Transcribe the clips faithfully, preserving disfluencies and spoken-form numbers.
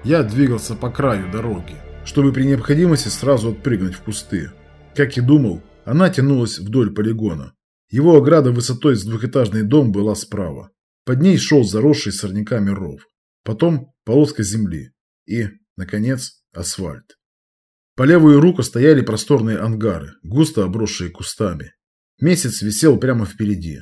Я двигался по краю дороги, чтобы при необходимости сразу отпрыгнуть в кусты. Как и думал, она тянулась вдоль полигона. Его ограда высотой с двухэтажный дом была справа. Под ней шел заросший сорняками ров. Потом полоска земли. И, наконец, асфальт. По левую руку стояли просторные ангары, густо обросшие кустами. Месяц висел прямо впереди.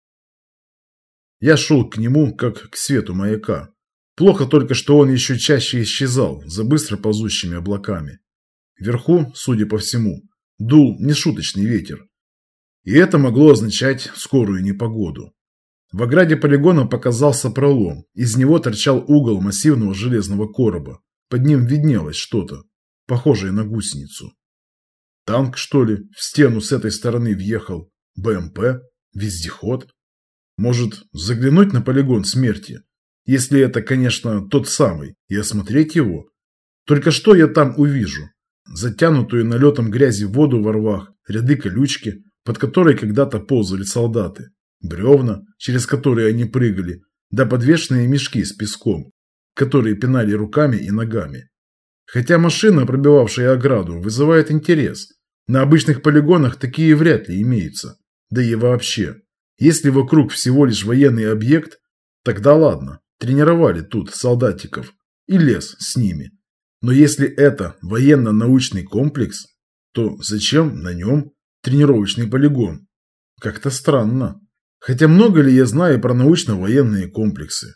Я шел к нему, как к свету маяка. Плохо только, что он еще чаще исчезал за быстро ползущими облаками. Вверху, судя по всему, дул нешуточный ветер. И это могло означать скорую непогоду. В ограде полигона показался пролом. Из него торчал угол массивного железного короба. Под ним виднелось что-то, похожее на гусеницу. Танк, что ли, в стену с этой стороны въехал? БМП? Вездеход? Может, заглянуть на полигон смерти? Если это, конечно, тот самый, и осмотреть его. Только что я там увижу? Затянутую налетом грязи воду во рвах, ряды колючки, под которой когда-то ползали солдаты, бревна, через которые они прыгали, да подвешенные мешки с песком, которые пинали руками и ногами. Хотя машина, пробивавшая ограду, вызывает интерес. На обычных полигонах такие вряд ли имеются. Да и вообще, если вокруг всего лишь военный объект, тогда ладно, тренировали тут солдатиков и лес с ними. Но если это военно-научный комплекс, то зачем на нем тренировочный полигон? Как-то странно. Хотя много ли я знаю про научно-военные комплексы?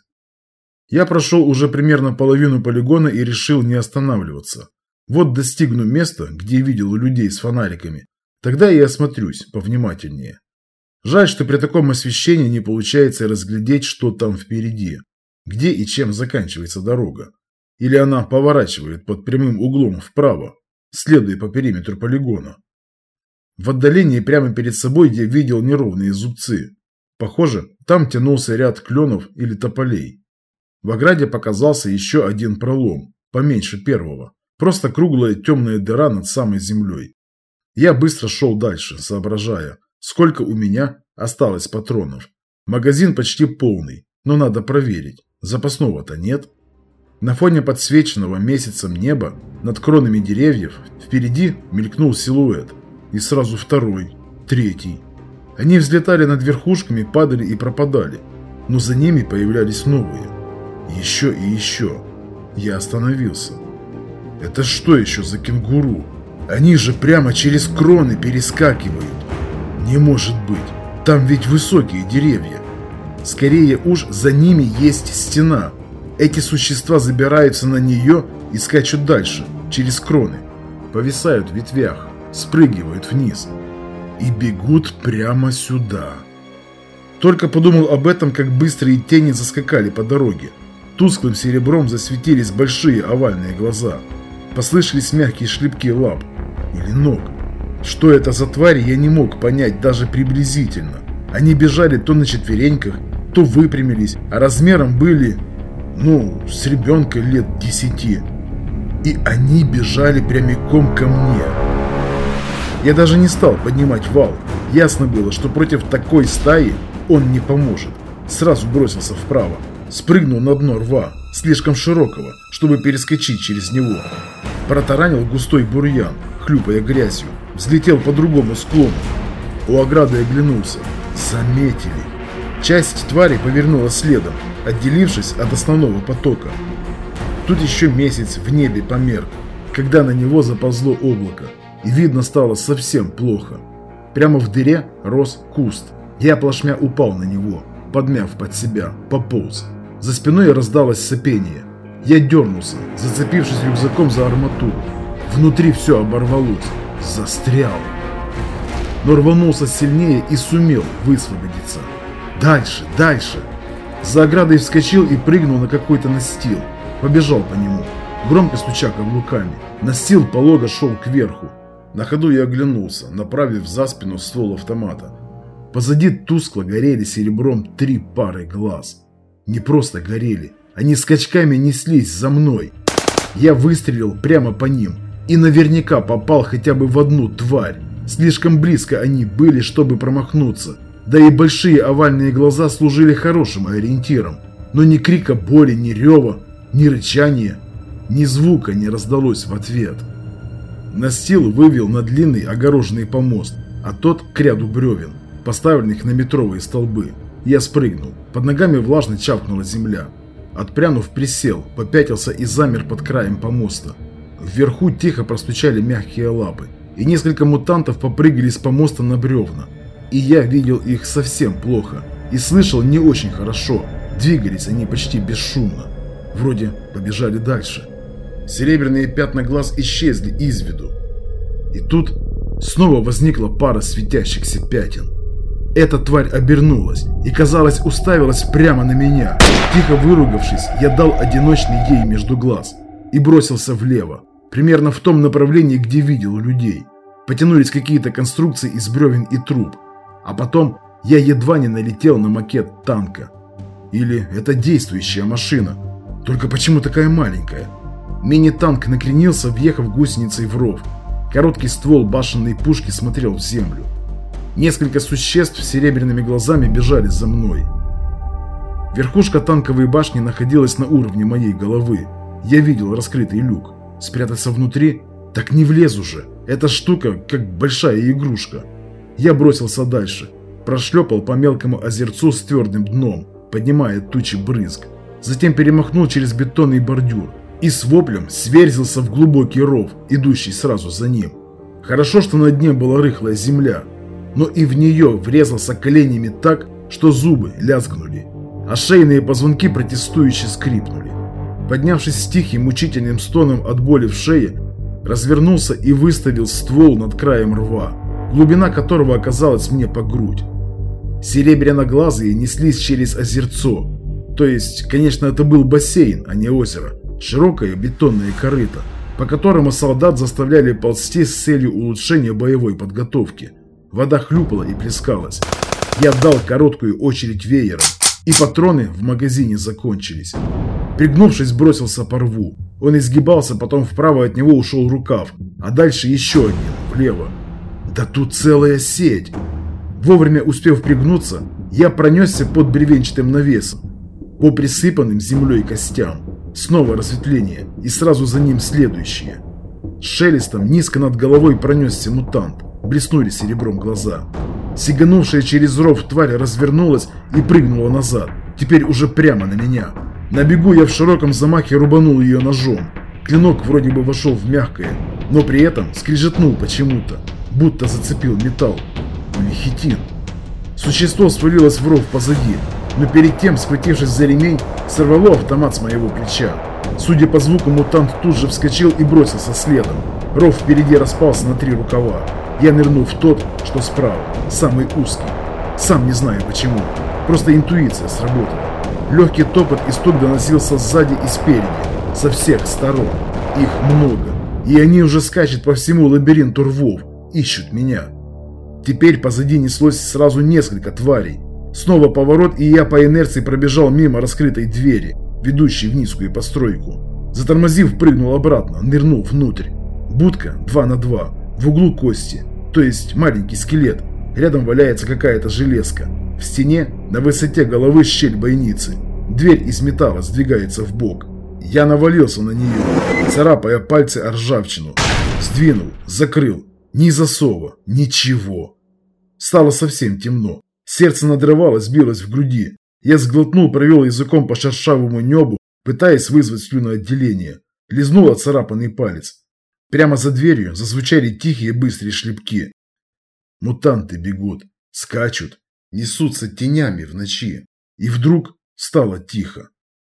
Я прошел уже примерно половину полигона и решил не останавливаться. Вот достигну места, где видел людей с фонариками, тогда и осмотрюсь повнимательнее. Жаль, что при таком освещении не получается разглядеть, что там впереди, где и чем заканчивается дорога. Или она поворачивает под прямым углом вправо, следуя по периметру полигона. В отдалении прямо перед собой я видел неровные зубцы. Похоже, там тянулся ряд кленов или тополей. В ограде показался еще один пролом, поменьше первого. Просто круглая темная дыра над самой землей. Я быстро шел дальше, соображая, сколько у меня осталось патронов. Магазин почти полный, но надо проверить. Запасного-то нет. На фоне подсвеченного месяцем неба, над кронами деревьев, впереди мелькнул силуэт. И сразу второй, третий. Они взлетали над верхушками, падали и пропадали. Но за ними появлялись новые. Еще и еще. Я остановился. Это что еще за кенгуру? Они же прямо через кроны перескакивают. Не может быть. Там ведь высокие деревья. Скорее уж за ними есть стена. Эти существа забираются на нее и скачут дальше, через кроны. Повисают в ветвях, спрыгивают вниз. И бегут прямо сюда. Только подумал об этом, как быстрые тени заскакали по дороге. Тусклым серебром засветились большие овальные глаза. Послышались мягкие шлепки лап или ног. Что это за твари, я не мог понять даже приблизительно. Они бежали то на четвереньках, то выпрямились, а размером были, ну, с ребенка лет десяти. И они бежали прямиком ко мне. Я даже не стал поднимать вал. Ясно было, что против такой стаи он не поможет. Сразу бросился вправо. Спрыгнул на дно рва, слишком широкого, чтобы перескочить через него. Протаранил густой бурьян, хлюпая грязью. Взлетел по другому склону. У ограды оглянулся. Заметили. Часть твари повернула следом, отделившись от основного потока. Тут еще месяц в небе померк, когда на него заползло облако. И видно стало совсем плохо. Прямо в дыре рос куст. Я плашмя упал на него, подмяв под себя, пополз. За спиной раздалось сопение. Я дернулся, зацепившись рюкзаком за арматуру. Внутри все оборвалось. Застрял. Но рванулся сильнее и сумел высвободиться. Дальше, дальше. За оградой вскочил и прыгнул на какой-то настил. Побежал по нему, громко стуча каблуками. Настил полого шел кверху. На ходу я оглянулся, направив за спину ствол автомата. Позади тускло горели серебром три пары глаз. Не просто горели, они скачками неслись за мной. Я выстрелил прямо по ним и наверняка попал хотя бы в одну тварь. Слишком близко они были, чтобы промахнуться. Да и большие овальные глаза служили хорошим ориентиром. Но ни крика боли, ни рева, ни рычания. Ни звука не раздалось в ответ. Настил вывел на длинный огороженный помост, а тот к ряду бревен, поставленных на метровые столбы. Я спрыгнул. Под ногами влажно чавкнула земля. Отпрянув, присел, попятился и замер под краем помоста. Вверху тихо простучали мягкие лапы, и несколько мутантов попрыгали с помоста на бревна. И я видел их совсем плохо, и слышал не очень хорошо. Двигались они почти бесшумно. Вроде побежали дальше. Серебряные пятна глаз исчезли из виду. И тут снова возникла пара светящихся пятен. Эта тварь обернулась и, казалось, уставилась прямо на меня. Тихо выругавшись, я дал одиночный ей между глаз и бросился влево, примерно в том направлении, где видел людей. Потянулись какие-то конструкции из бревен и труб, а потом я едва не налетел на макет танка. Или это действующая машина, только почему такая маленькая? Мини-танк накренился, въехав гусеницей в ров. Короткий ствол башенной пушки смотрел в землю. Несколько существ с серебряными глазами бежали за мной. Верхушка танковой башни находилась на уровне моей головы. Я видел раскрытый люк. Спрятаться внутри? Так не влезу же. Эта штука как большая игрушка. Я бросился дальше. Прошлепал по мелкому озерцу с твердым дном, поднимая тучи брызг. Затем перемахнул через бетонный бордюр и с воплем сверзился в глубокий ров, идущий сразу за ним. Хорошо, что на дне была рыхлая земля, но и в нее врезался коленями так, что зубы лязгнули, а шейные позвонки протестующе скрипнули. Поднявшись с тихим мучительным стоном от боли в шее, развернулся и выставил ствол над краем рва, глубина которого оказалась мне по грудь. Серебряноглазые неслись через озерцо, то есть, конечно, это был бассейн, а не озеро, широкое бетонное корыто, по которому солдат заставляли ползти с целью улучшения боевой подготовки. Вода хлюпала и плескалась. Я дал короткую очередь веером, и патроны в магазине закончились. Пригнувшись, бросился по рву. Он изгибался, потом вправо от него ушел рукав, а дальше еще один, влево. Да тут целая сеть! Вовремя успев пригнуться, я пронесся под бревенчатым навесом, по присыпанным землей костям. Снова разветвление, и сразу за ним следующее. С шелестом низко над головой пронесся мутант. Блеснули серебром глаза. Сиганувшая через ров тварь развернулась и прыгнула назад, теперь уже прямо на меня. На бегу я в широком замахе рубанул ее ножом. Клинок вроде бы вошел в мягкое, но при этом скрежетнул почему-то, будто зацепил металл. Или хитин. Существо свалилось в ров позади, но перед тем, схватившись за ремень, сорвало автомат с моего плеча. Судя по звуку, мутант тут же вскочил и бросился следом. Ров впереди распался на три рукава. Я нырнул в тот, что справа, самый узкий. Сам не знаю почему, просто интуиция сработала. Легкий топот и стук доносился сзади и спереди, со всех сторон. Их много, и они уже скачут по всему лабиринту рвов, ищут меня. Теперь позади неслось сразу несколько тварей. Снова поворот, и я по инерции пробежал мимо раскрытой двери, ведущей в низкую постройку. Затормозив, прыгнул обратно, нырнул внутрь. Будка два на два, в углу кости, то есть маленький скелет. Рядом валяется какая-то железка. В стене, на высоте головы, щель бойницы. Дверь из металла сдвигается в бок. Я навалился на нее, царапая пальцы о ржавчину. Сдвинул, закрыл. Ни засова, ничего. Стало совсем темно. Сердце надрывалось, билось в груди. Я сглотнул, провел языком по шершавому небу, пытаясь вызвать слюноотделение. Лизнул оцарапанный палец. Прямо за дверью зазвучали тихие быстрые шлепки. Мутанты бегут, скачут, несутся тенями в ночи. И вдруг стало тихо.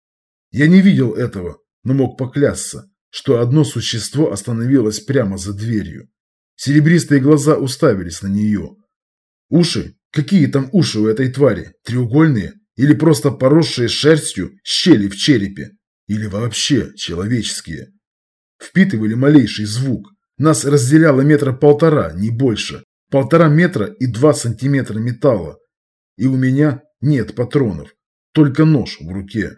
Я не видел этого, но мог поклясться, что одно существо остановилось прямо за дверью. Серебристые глаза уставились на нее. Уши? Какие там уши у этой твари? Треугольные? Или просто поросшие шерстью щели в черепе? Или вообще человеческие? Впитывали малейший звук. Нас разделяло метра полтора, не больше. Полтора метра и два сантиметра металла. И у меня нет патронов. Только нож в руке.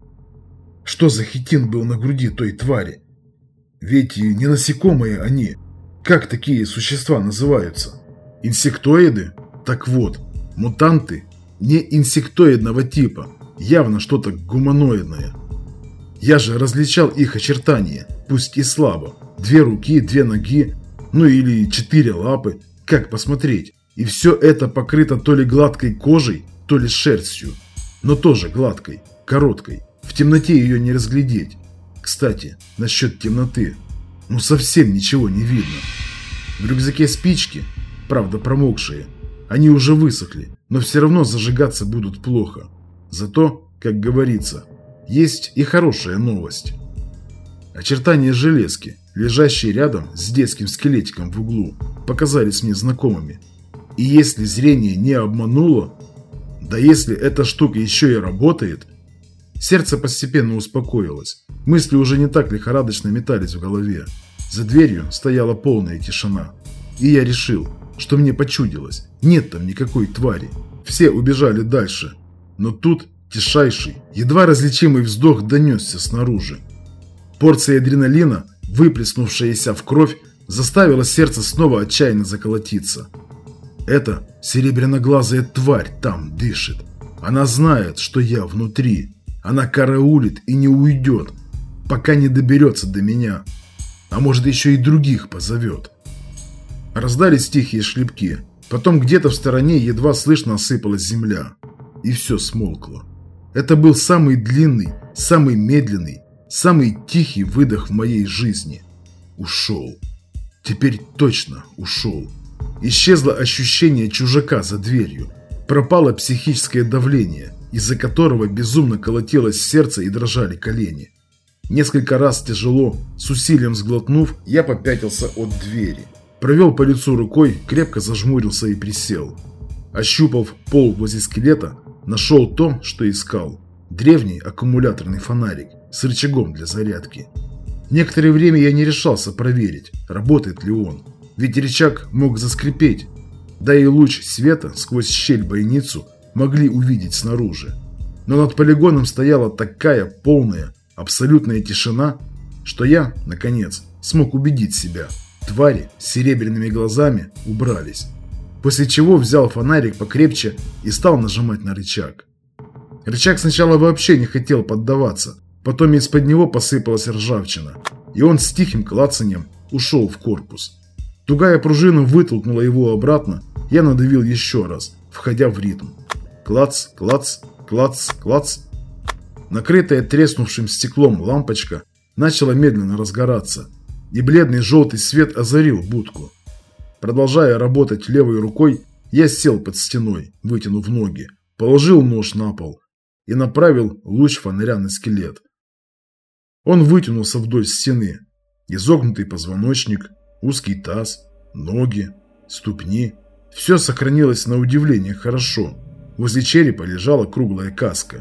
Что за хитин был на груди той твари? Ведь и не насекомые они. Как такие существа называются? Инсектоиды? Так вот, мутанты не инсектоидного типа. Явно что-то гуманоидное. Я же различал их очертания, пусть и слабо. Две руки, две ноги, ну или четыре лапы, как посмотреть. И все это покрыто то ли гладкой кожей, то ли шерстью. Но тоже гладкой, короткой. В темноте ее не разглядеть. Кстати, насчет темноты. Ну совсем ничего не видно. В рюкзаке спички, правда промокшие. Они уже высохли, но все равно зажигаться будут плохо. Зато, как говорится, есть и хорошая новость. Очертания железки, лежащие рядом с детским скелетиком в углу, показались мне знакомыми. И если зрение не обмануло, да если эта штука еще и работает, сердце постепенно успокоилось. Мысли уже не так лихорадочно метались в голове. За дверью стояла полная тишина. И я решил, что мне почудилось. Нет там никакой твари. Все убежали дальше. Но тут тишайший, едва различимый вздох донесся снаружи. Порция адреналина, выплеснувшаяся в кровь, заставила сердце снова отчаянно заколотиться. Эта серебряноглазая тварь там дышит. Она знает, что я внутри. Она караулит и не уйдет, пока не доберется до меня. А может, еще и других позовет. Раздались тихие шлепки. Потом где-то в стороне едва слышно осыпалась земля. И все смолкло. Это был самый длинный, самый медленный, самый тихий выдох в моей жизни. Ушел. Теперь точно ушел. Исчезло ощущение чужака за дверью. Пропало психическое давление, из-за которого безумно колотилось сердце и дрожали колени. Несколько раз тяжело, с усилием сглотнув, я попятился от двери. Провел по лицу рукой, крепко зажмурился и присел. Ощупав пол возле скелета, нашел то, что искал. Древний аккумуляторный фонарик с рычагом для зарядки. Некоторое время я не решался проверить, работает ли он. Ведь рычаг мог заскрипеть, да и луч света сквозь щель бойницу могли увидеть снаружи. Но над полигоном стояла такая полная, абсолютная тишина, что я, наконец, смог убедить себя. Твари с серебряными глазами убрались. После чего взял фонарик покрепче и стал нажимать на рычаг. Рычаг сначала вообще не хотел поддаваться, потом из-под него посыпалась ржавчина, и он с тихим клацаньем ушел в корпус. Тугая пружина вытолкнула его обратно, я надавил еще раз, входя в ритм. Клац, клац, клац, клац. Накрытая треснувшим стеклом лампочка начала медленно разгораться, и бледный желтый свет озарил будку. Продолжая работать левой рукой, я сел под стеной, вытянув ноги, положил нож на пол и направил луч фонаря на скелет. Он вытянулся вдоль стены. Изогнутый позвоночник, узкий таз, ноги, ступни. Все сохранилось на удивление хорошо. Возле черепа лежала круглая каска.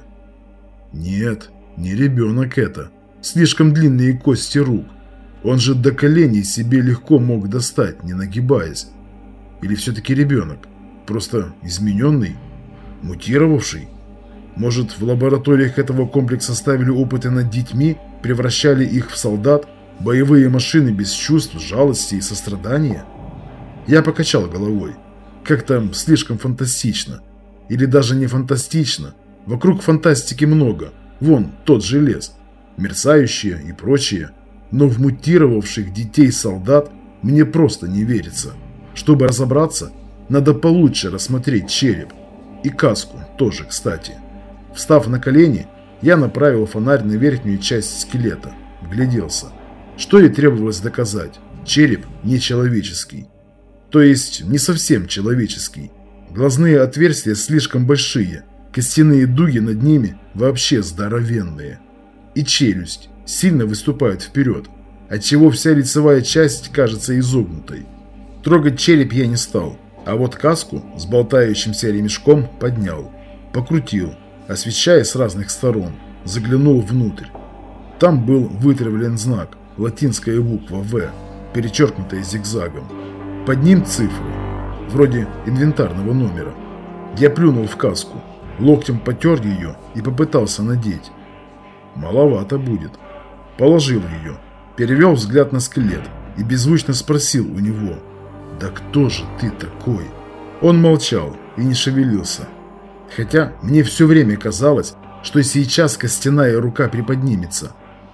Нет, не ребенок это. Слишком длинные кости рук. Он же до коленей себе легко мог достать, не нагибаясь. Или все-таки ребенок? Просто измененный? Мутировавший? Может, в лабораториях этого комплекса ставили опыты над детьми, превращали их в солдат, боевые машины без чувств, жалости и сострадания? Я покачал головой. Как-то слишком фантастично. Или даже не фантастично. Вокруг фантастики много. Вон тот же лес. Мерцающие и прочее. Но в мутировавших детей-солдат мне просто не верится. Чтобы разобраться, надо получше рассмотреть череп. И каску тоже, кстати. Встав на колени, я направил фонарь на верхнюю часть скелета. Вгляделся. Что и требовалось доказать. Череп нечеловеческий. То есть не совсем человеческий. Глазные отверстия слишком большие. Костяные дуги над ними вообще здоровенные. И челюсть сильно выступает вперед, отчего вся лицевая часть кажется изогнутой. Трогать череп я не стал, а вот каску с болтающимся ремешком поднял. Покрутил, освещая с разных сторон, заглянул внутрь. Там был вытравлен знак, латинская буква «В», перечеркнутая зигзагом. Под ним цифры, вроде инвентарного номера. Я плюнул в каску, локтем потер ее и попытался надеть. Маловато будет. Положил ее, перевел взгляд на скелет и беззвучно спросил у него: «Да кто же ты такой?» Он молчал и не шевелился. Хотя мне все время казалось, что сейчас костяная рука приподнимется,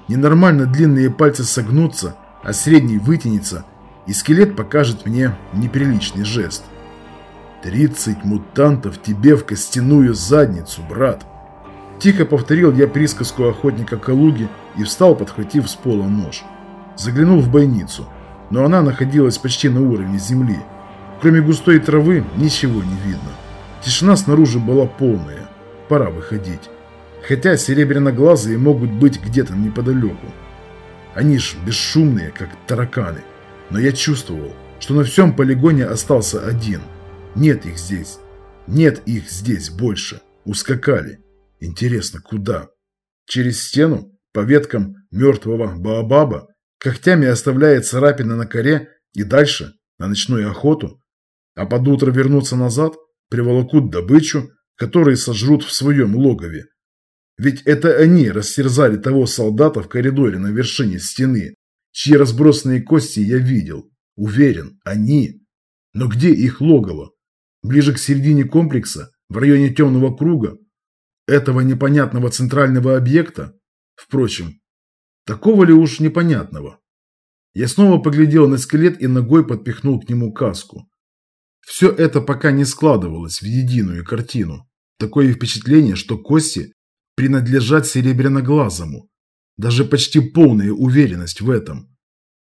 ненормально длинные пальцы согнутся, а средний вытянется, и скелет покажет мне неприличный жест. «Тридцать мутантов тебе в костяную задницу, брат!» Тихо повторил я присказку охотника Калуги и встал, подхватив с пола нож. Заглянул в бойницу, но она находилась почти на уровне земли. Кроме густой травы ничего не видно. Тишина снаружи была полная. Пора выходить. Хотя серебряноглазые могут быть где-то неподалеку. Они ж бесшумные, как тараканы. Но я чувствовал, что на всем полигоне остался один. Нет их здесь. Нет их здесь больше. Ускакали. Интересно, куда? Через стену? По веткам мертвого баобаба? Когтями оставляет царапины на коре и дальше на ночную охоту? А под утро вернуться назад? Приволокут добычу, которые сожрут в своем логове. Ведь это они растерзали того солдата в коридоре на вершине стены, чьи разбросанные кости я видел. Уверен, они. Но где их логово? Ближе к середине комплекса, в районе темного круга? Этого непонятного центрального объекта? Впрочем, такого ли уж непонятного? Я снова поглядел на скелет и ногой подпихнул к нему каску. Все это пока не складывалось в единую картину. Такое впечатление, что кости принадлежат серебряноглазому. Даже почти полная уверенность в этом.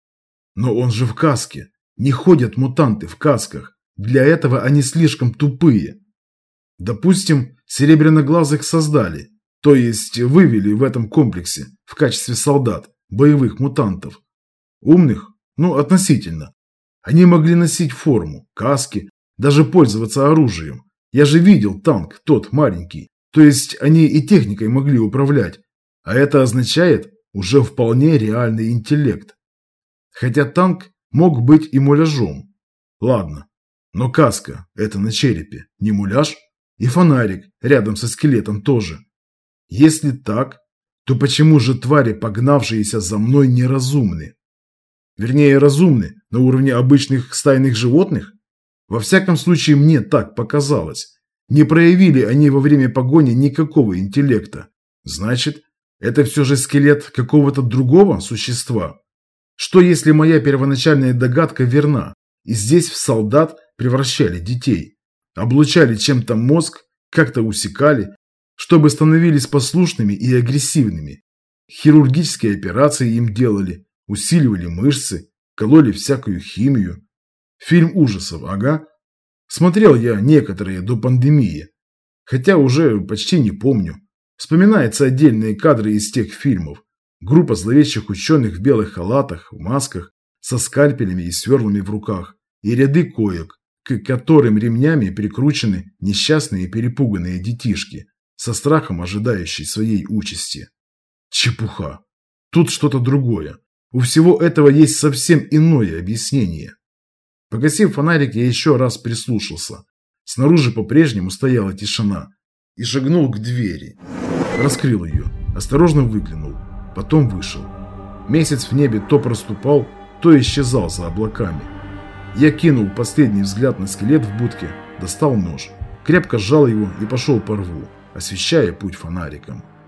Но он же в каске. Не ходят мутанты в касках. Для этого они слишком тупые. Допустим, серебряноглазых создали, то есть вывели в этом комплексе в качестве солдат, боевых мутантов. Умных? Ну, относительно. Они могли носить форму, каски, даже пользоваться оружием. Я же видел танк, тот маленький. То есть они и техникой могли управлять. А это означает уже вполне реальный интеллект. Хотя танк мог быть и муляжом. Ладно, но каска – это на черепе, не муляж? И фонарик рядом со скелетом тоже. Если так, то почему же твари, погнавшиеся за мной, неразумны? Вернее, разумны на уровне обычных стайных животных? Во всяком случае, мне так показалось. Не проявили они во время погони никакого интеллекта. Значит, это все же скелет какого-то другого существа? Что если моя первоначальная догадка верна, и здесь в солдат превращали детей? Облучали чем-то мозг, как-то усекали, чтобы становились послушными и агрессивными. Хирургические операции им делали, усиливали мышцы, кололи всякую химию. Фильм ужасов, ага. Смотрел я некоторые до пандемии, хотя уже почти не помню. Вспоминаются отдельные кадры из тех фильмов. Группа зловещих ученых в белых халатах, в масках, со скальпелями и сверлами в руках, и ряды коек, к которым ремнями прикручены несчастные перепуганные детишки, со страхом ожидающие своей участи. Чепуха. Тут что-то другое. У всего этого есть совсем иное объяснение. Погасив фонарик, я еще раз прислушался. Снаружи по-прежнему стояла тишина. И шагнул к двери. Раскрыл ее, осторожно выглянул, потом вышел. Месяц в небе то проступал, то исчезал за облаками. Я кинул последний взгляд на скелет в будке, достал нож, крепко сжал его и пошел по рву, освещая путь фонариком.